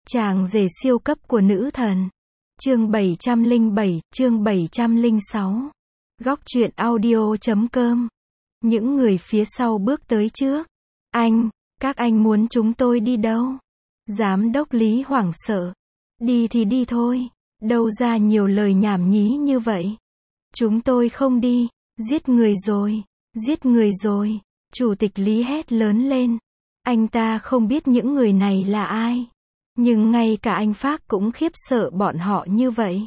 Chàng rể siêu cấp của nữ thần. Chương 707, chương 706. Góc truyện audio.com. Những người phía sau bước tới trước. Các anh muốn chúng tôi đi đâu? Giám đốc Lý hoảng sợ. Đi thì đi thôi. Đâu ra nhiều lời nhảm nhí như vậy. Chúng tôi không đi. Giết người rồi. Giết người rồi. Chủ tịch Lý hét lớn lên. Anh ta không biết những người này là ai. Nhưng ngay cả anh Phác cũng khiếp sợ bọn họ như vậy.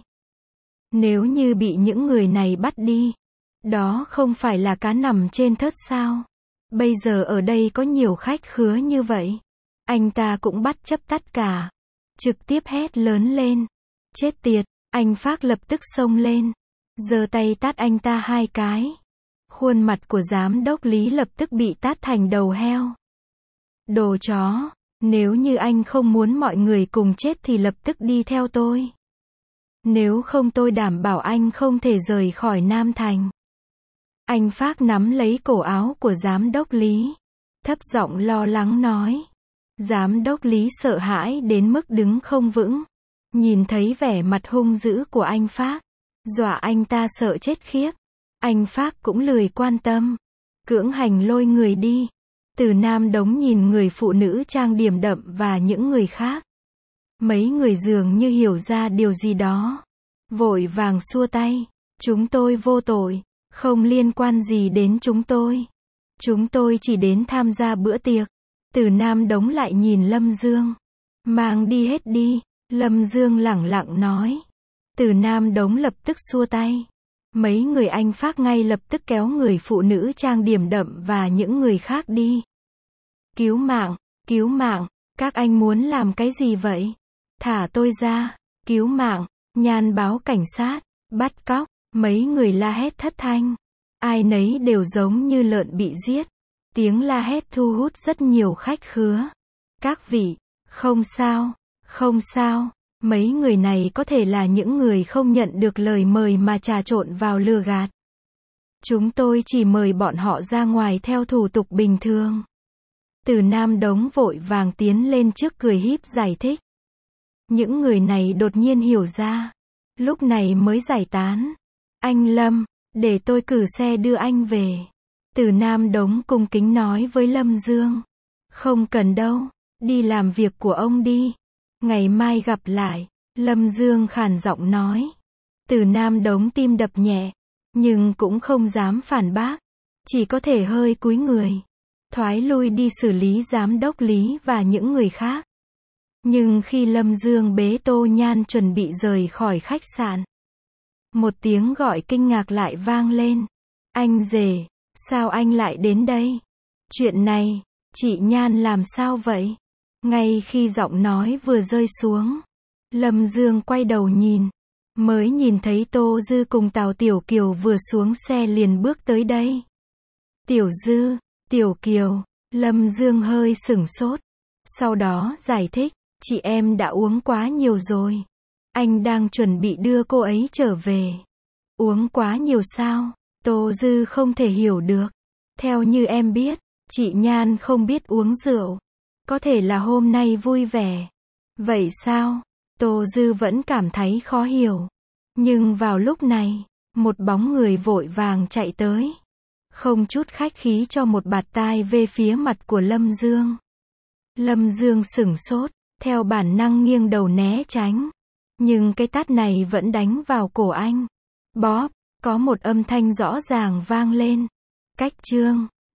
Nếu như bị những người này bắt đi, đó không phải là cá nằm trên thớt sao? Bây giờ ở đây có nhiều khách khứa như vậy. Anh ta cũng bắt chấp tất cả. Trực tiếp hét lớn lên. Chết tiệt, anh Phác lập tức xông lên. Giơ tay tát anh ta 2 cái. Khuôn mặt của giám đốc Lý lập tức bị tát thành đầu heo. Đồ chó, nếu như anh không muốn mọi người cùng chết thì lập tức đi theo tôi. Nếu không tôi đảm bảo anh không thể rời khỏi Nam Thành. Anh Phác nắm lấy cổ áo của giám đốc Lý. Thấp giọng lo lắng nói. Giám đốc Lý sợ hãi đến mức đứng không vững. Nhìn thấy vẻ mặt hung dữ của anh Phác, dọa anh ta sợ chết khiếp. Anh Phác cũng lười quan tâm. Cưỡng hành lôi người đi. Từ Nam Đống nhìn người phụ nữ trang điểm đậm và những người khác. Mấy người dường như hiểu ra điều gì đó. Vội vàng xua tay. Chúng tôi vô tội. Không liên quan gì đến chúng tôi. Chúng tôi chỉ đến tham gia bữa tiệc. Từ Nam Đống lại nhìn Lâm Dương. Mang đi hết đi. Lâm Dương lẳng lặng nói. Từ Nam Đống lập tức xua tay. Mấy người anh Phác ngay lập tức kéo người phụ nữ trang điểm đậm và những người khác đi. Cứu mạng, các anh muốn làm cái gì vậy? Thả tôi ra, cứu mạng, Nhan báo cảnh sát, bắt cóc, mấy người la hét thất thanh. Ai nấy đều giống như lợn bị giết. Tiếng la hét thu hút rất nhiều khách khứa. Các vị, không sao, mấy người này có thể là những người không nhận được lời mời mà trà trộn vào lừa gạt. Chúng tôi chỉ mời bọn họ ra ngoài theo thủ tục bình thường. Từ Nam Đống vội vàng tiến lên trước cười híp giải thích. Những người này đột nhiên hiểu ra. Lúc này mới giải tán. Anh Lâm, để tôi cử xe đưa anh về. Từ Nam Đống cung kính nói với Lâm Dương. Không cần đâu, đi làm việc của ông đi. Ngày mai gặp lại. Lâm Dương khàn giọng nói. Từ Nam Đống tim đập nhẹ. Nhưng cũng không dám phản bác. Chỉ có thể hơi cúi người. Thoái lui đi xử lý giám đốc Lý và những người khác. Nhưng khi Lâm Dương bế Tô Nhan chuẩn bị rời khỏi khách sạn, một tiếng gọi kinh ngạc lại vang lên. Anh rể, sao anh lại đến đây? Chuyện này, chị Nhan làm sao vậy? Ngay khi giọng nói vừa rơi xuống, Lâm Dương quay đầu nhìn, mới nhìn thấy Tô Dư cùng Tào Tiểu Kiều vừa xuống xe liền bước tới đây. Tiểu Dư, Tiểu Kiều, Lâm Dương hơi sửng sốt. Sau đó giải thích, chị em đã uống quá nhiều rồi. Anh đang chuẩn bị đưa cô ấy trở về. Uống quá nhiều sao? Tô Dư không thể hiểu được. Theo như em biết, chị Nhan không biết uống rượu. Có thể là hôm nay vui vẻ. Vậy sao? Tô Dư vẫn cảm thấy khó hiểu. Nhưng vào lúc này, một bóng người vội vàng chạy tới. Không chút khách khí cho một bạt tai về phía mặt của Lâm Dương. Lâm Dương sửng sốt, theo bản năng nghiêng đầu né tránh. Nhưng cái tát này vẫn đánh vào cổ anh. Bóp, có một âm thanh rõ ràng vang lên. Cách chương